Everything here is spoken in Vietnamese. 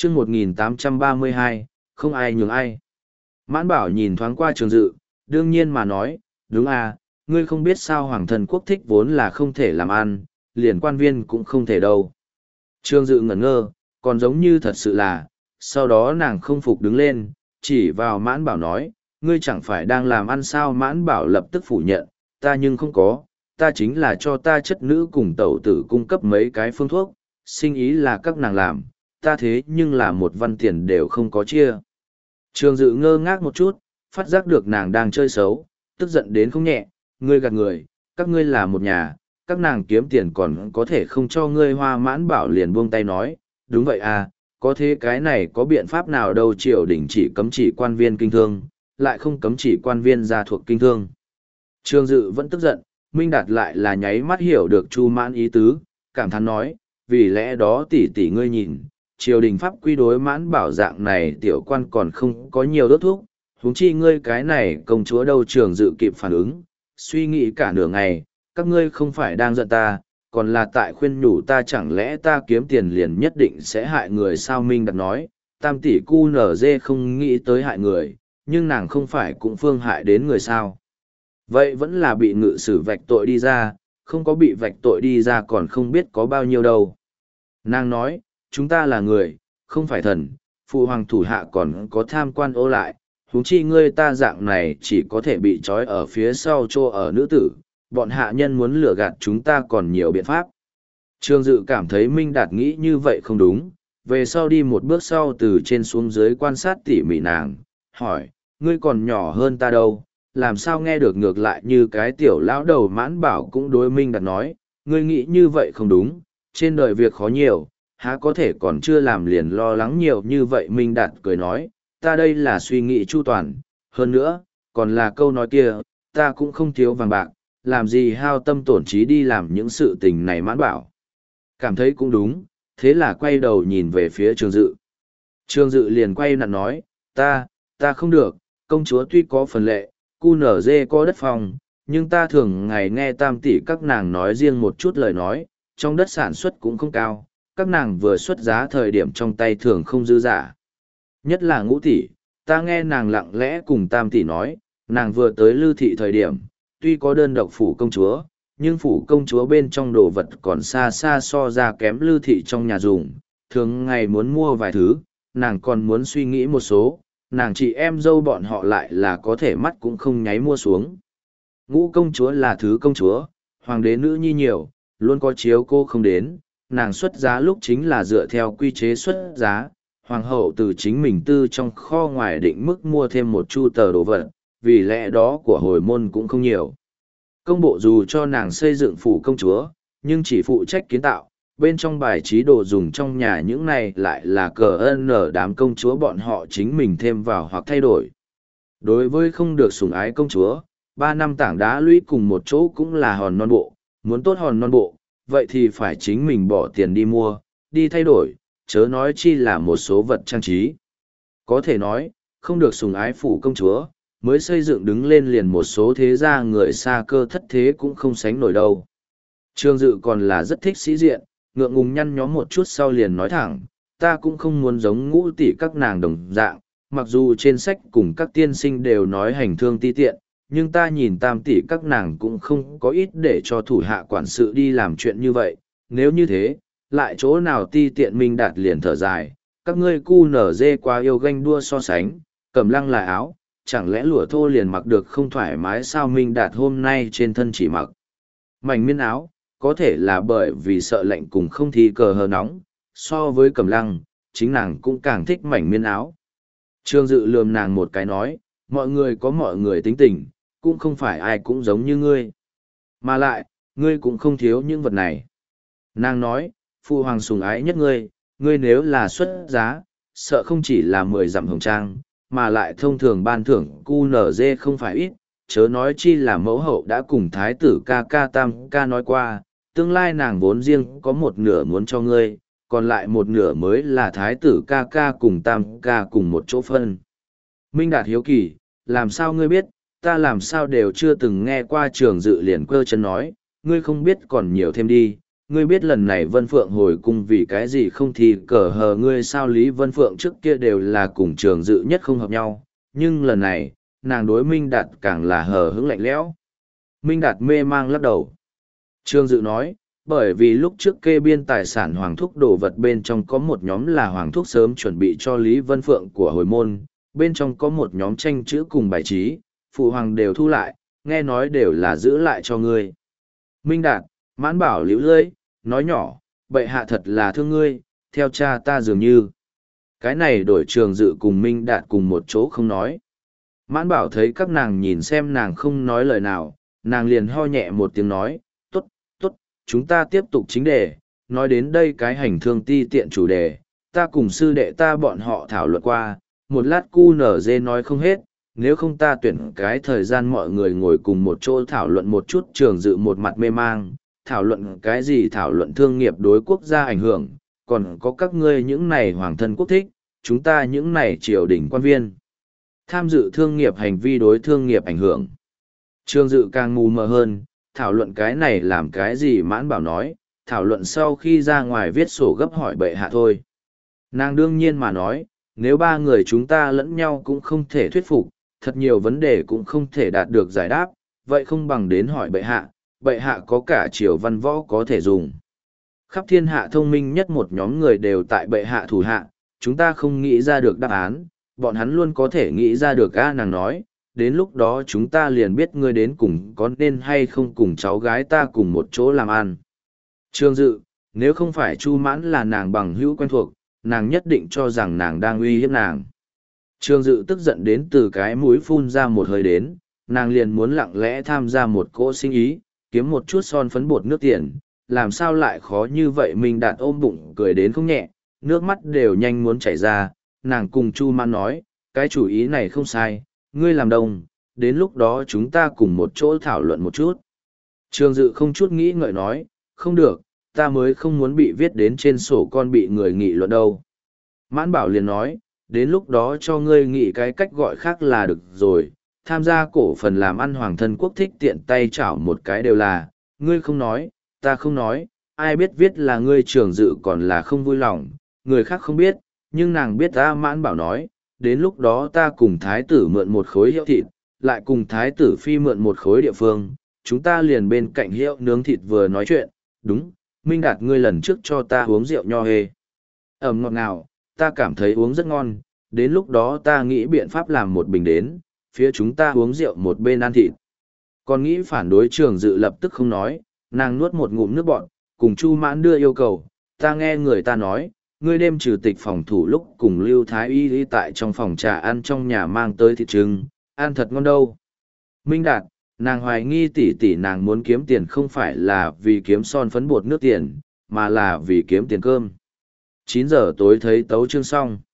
chương 1832, không ai nhường ai. Mãn Bảo nhìn thoáng qua Trường Dự, đương nhiên mà nói, đúng à, ngươi không biết sao hoàng thân quốc thích vốn là không thể làm ăn, liền quan viên cũng không thể đâu. Trường Dự ngẩn ngơ, còn giống như thật sự là, sau đó nàng không phục đứng lên, chỉ vào Mãn Bảo nói, ngươi chẳng phải đang làm ăn sao. Mãn Bảo lập tức phủ nhận, ta nhưng không có, ta chính là cho ta chất nữ cùng tẩu tử cung cấp mấy cái phương thuốc, sinh ý là các nàng làm, ta thế nhưng là một văn tiền đều không có chia. Trường Dự ngơ ngác một chút, phát giác được nàng đang chơi xấu, tức giận đến không nhẹ, ngươi gạt người, các ngươi là một nhà, các nàng kiếm tiền còn có thể không cho ngươi hoa. Mãn Bảo liền buông tay nói, đúng vậy à, có thế cái này có biện pháp nào đâu. Triều đình chỉ cấm chỉ quan viên kinh thương, lại không cấm chỉ quan viên gia thuộc kinh thương. Trường Dự vẫn tức giận, Minh Đạt lại là nháy mắt hiểu được Chu Mãn ý tứ, cảm thán nói, vì lẽ đó tỷ tỷ ngươi nhìn, triều đình pháp quy đối Mãn Bảo dạng này tiểu quan còn không có nhiều đốt thuốc, huống chi ngươi cái này công chúa đâu. Trường Dự kịp phản ứng, suy nghĩ cả nửa ngày, các ngươi không phải đang giận ta, còn là tại khuyên nhủ ta, chẳng lẽ ta kiếm tiền liền nhất định sẽ hại người sao? Minh Đạt nói, tam tỷ cu nở dê không nghĩ tới hại người, nhưng nàng không phải cũng phương hại đến người sao? Vậy vẫn là bị ngự sử vạch tội đi ra, không có bị vạch tội đi ra còn không biết có bao nhiêu đâu. Nàng nói, chúng ta là người, không phải thần, phụ hoàng thủ hạ còn có tham quan ô lại, huống chi ngươi ta dạng này chỉ có thể bị trói ở phía sau chỗ ở nữ tử, bọn hạ nhân muốn lừa gạt chúng ta còn nhiều biện pháp. Trương Dự cảm thấy Minh Đạt nghĩ như vậy không đúng, về sau đi một bước sau từ trên xuống dưới quan sát tỉ mỉ nàng, hỏi, ngươi còn nhỏ hơn ta đâu, làm sao nghe được ngược lại như cái tiểu lão đầu. Mãn Bảo cũng đối Minh Đạt nói, ngươi nghĩ như vậy không đúng, trên đời việc khó nhiều, há có thể còn chưa làm liền lo lắng nhiều như vậy. Minh Đạt cười nói, ta đây là suy nghĩ chu toàn, hơn nữa, còn là câu nói kia, ta cũng không thiếu vàng bạc, làm gì hao tâm tổn trí đi làm những sự tình này. Mãn Bảo cảm thấy cũng đúng, thế là quay đầu nhìn về phía Trường Dự. Trường Dự liền quay nặn nói, ta không được, công chúa tuy có phần lệ, cu nở dê có đất phòng, nhưng ta thường ngày nghe tam tỷ các nàng nói riêng một chút lời nói, trong đất sản xuất cũng không cao, các nàng vừa xuất giá thời điểm trong tay thường không dư giả. Nhất là Ngũ tỷ, ta nghe nàng lặng lẽ cùng tam tỷ nói, nàng vừa tới Lư thị thời điểm, tuy có đơn độc phủ công chúa, nhưng phủ công chúa bên trong đồ vật còn xa xa so ra kém Lư thị trong nhà dùng, thường ngày muốn mua vài thứ, nàng còn muốn suy nghĩ một số, nàng chị em dâu bọn họ lại là có thể mắt cũng không nháy mua xuống. Ngũ công chúa là thứ công chúa, hoàng đế nữ nhi nhiều, luôn có chiếu cô không đến, nàng xuất giá lúc chính là dựa theo quy chế xuất giá, hoàng hậu từ chính mình tư trong kho ngoài định mức mua thêm một chu tờ đồ vật, vì lẽ đó của hồi môn cũng không nhiều. Công bộ dù cho nàng xây dựng phủ công chúa, nhưng chỉ phụ trách kiến tạo, bên trong bài trí đồ dùng trong nhà những này lại là cờ ơn nở đám công chúa bọn họ chính mình thêm vào hoặc thay đổi. Đối với không được sủng ái công chúa, 3 năm tảng đá lũy cùng một chỗ cũng là hòn non bộ, muốn tốt hòn non bộ, vậy thì phải chính mình bỏ tiền đi mua, đi thay đổi, chớ nói chi là một số vật trang trí. Có thể nói, không được sủng ái phủ công chúa, mới xây dựng đứng lên liền một số thế gia người xa cơ thất thế cũng không sánh nổi đâu. Trương Dự còn là rất thích sĩ diện, ngượng ngùng nhăn nhó một chút sau liền nói thẳng, ta cũng không muốn giống Ngũ tỷ các nàng đồng dạng, mặc dù trên sách cùng các tiên sinh đều nói hành thương ti tiện, nhưng ta nhìn tam tỷ các nàng cũng không có ít để cho thủ hạ quản sự đi làm chuyện như vậy, nếu như thế, lại chỗ nào ti tiện. Minh Đạt liền thở dài, các ngươi cu nở dê quá yêu ganh đua so sánh, Cẩm Lăng là áo, chẳng lẽ lụa thô liền mặc được không thoải mái sao? Minh Đạt hôm nay trên thân chỉ mặc mảnh miên áo, có thể là bởi vì sợ lạnh cùng không thi cờ hờ nóng, so với Cẩm Lăng, chính nàng cũng càng thích mảnh miên áo. Trương Dự lườm nàng một cái nói, mọi người có mọi người tính tình, cũng không phải ai cũng giống như ngươi. Mà lại, ngươi cũng không thiếu những vật này. Nàng nói, phụ hoàng sủng ái nhất ngươi, ngươi nếu là xuất giá, sợ không chỉ là 10 dặm hồng trang, mà lại thông thường ban thưởng cu nở dê không phải ít, chớ nói chi là mẫu hậu đã cùng thái tử ca ca tam ca nói qua, tương lai nàng vốn riêng có một nửa muốn cho ngươi, còn lại một nửa mới là thái tử ca ca cùng tam ca cùng một chỗ phân. Minh Đạt hiếu kỳ, làm sao ngươi biết, ta làm sao đều chưa từng nghe qua. Trường Dự liền quơ chân nói, ngươi không biết còn nhiều thêm đi, ngươi biết lần này Vân Phượng hồi cung vì cái gì không thì cờ hờ ngươi sao Lý Vân Phượng trước kia đều là cùng Trường Dự nhất không hợp nhau, nhưng lần này, nàng đối Minh Đạt càng là hờ hững lạnh lẽo. Minh Đạt mê mang lắc đầu. Trường Dự nói, bởi vì lúc trước kê biên tài sản hoàng thúc đồ vật bên trong có một nhóm là hoàng thúc sớm chuẩn bị cho Lý Vân Phượng của hồi môn, bên trong có một nhóm tranh chữ cùng bài trí, phụ hoàng đều thu lại, nghe nói đều là giữ lại cho ngươi. Minh Đạt, Mãn Bảo liễu lưỡi, nói nhỏ, bệ hạ thật là thương ngươi, theo cha ta dường như. Cái này đổi Trường Dự cùng Minh Đạt cùng một chỗ không nói. Mãn Bảo thấy các nàng nhìn xem nàng không nói lời nào, nàng liền ho nhẹ một tiếng nói, tốt, tốt, chúng ta tiếp tục chính đề, nói đến đây cái hành thương ti tiện chủ đề, ta cùng sư đệ ta bọn họ thảo luận qua, một lát cu nở dê nói không hết, nếu không ta tuyển cái thời gian mọi người ngồi cùng một chỗ thảo luận một chút. Trường Dự một mặt mê mang, thảo luận cái gì, thảo luận thương nghiệp đối quốc gia ảnh hưởng, còn có các ngươi những này hoàng thân quốc thích, chúng ta những này triều đình quan viên. Tham dự thương nghiệp hành vi đối thương nghiệp ảnh hưởng. Trường Dự càng mù mờ hơn, thảo luận cái này làm cái gì. Mãn Bảo nói, thảo luận sau khi ra ngoài viết sổ gấp hỏi bệ hạ thôi. Nàng đương nhiên mà nói, nếu ba người chúng ta lẫn nhau cũng không thể thuyết phục, thật nhiều vấn đề cũng không thể đạt được giải đáp, vậy không bằng đến hỏi bệ hạ có cả triều văn võ có thể dùng. Khắp thiên hạ thông minh nhất một nhóm người đều tại bệ hạ thủ hạ, chúng ta không nghĩ ra được đáp án, bọn hắn luôn có thể nghĩ ra được. Nàng nói, đến lúc đó chúng ta liền biết ngươi đến cùng có nên hay không cùng cháu gái ta cùng một chỗ làm ăn. Trường Dự, nếu không phải Chu Mãn là nàng bằng hữu quen thuộc, nàng nhất định cho rằng nàng đang uy hiếp nàng. Trường Dự tức giận đến từ cái mũi phun ra một hơi đến, nàng liền muốn lặng lẽ tham gia một cỗ sinh ý, kiếm một chút son phấn bột nước tiền, làm sao lại khó như vậy. Minh Đạt ôm bụng cười đến không nhẹ, nước mắt đều nhanh muốn chảy ra. Nàng cùng Chu Mãn nói, cái chủ ý này không sai, ngươi làm đồng, đến lúc đó chúng ta cùng một chỗ thảo luận một chút. Trường Dự không chút nghĩ ngợi nói, không được, ta mới không muốn bị viết đến trên sổ con bị người nghị luận đâu. Mãn Bảo liền nói, đến lúc đó cho ngươi nghĩ cái cách gọi khác là được rồi, tham gia cổ phần làm ăn hoàng thân quốc thích tiện tay chảo một cái đều là, ngươi không nói, ta không nói, ai biết viết là ngươi. Trường Dự còn là không vui lòng, người khác không biết, nhưng nàng biết. Ta Mãn Bảo nói, đến lúc đó ta cùng thái tử mượn một khối hiệu thịt, lại cùng thái tử phi mượn một khối địa phương, chúng ta liền bên cạnh hiệu nướng thịt vừa nói chuyện. Đúng, Minh Đạt ngươi lần trước cho ta uống rượu nho hề ẩm ngọt ngào, ta cảm thấy uống rất ngon, đến lúc đó ta nghĩ biện pháp làm một bình đến, phía chúng ta uống rượu một bên ăn thịt. Còn nghĩ phản đối. Trường Dự lập tức không nói, nàng nuốt một ngụm nước bọt, cùng Chu Mãn đưa yêu cầu, ta nghe người ta nói, ngươi đêm trừ tịch phòng thủ lúc cùng Lưu Thái Y đi tại trong phòng trà ăn trong nhà mang tới thịt trứng, ăn thật ngon đâu. Minh Đạt, nàng hoài nghi tỷ tỷ nàng muốn kiếm tiền không phải là vì kiếm son phấn bột nước tiền, mà là vì kiếm tiền cơm. 9 giờ tối thấy tấu chương xong.